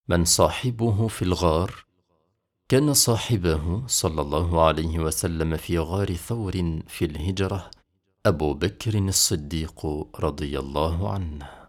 من صاحبه في الغار؟ كان صاحبه صلى الله عليه وسلم في غار ثور في الهجرة أبو بكر الصديق رضي الله عنه.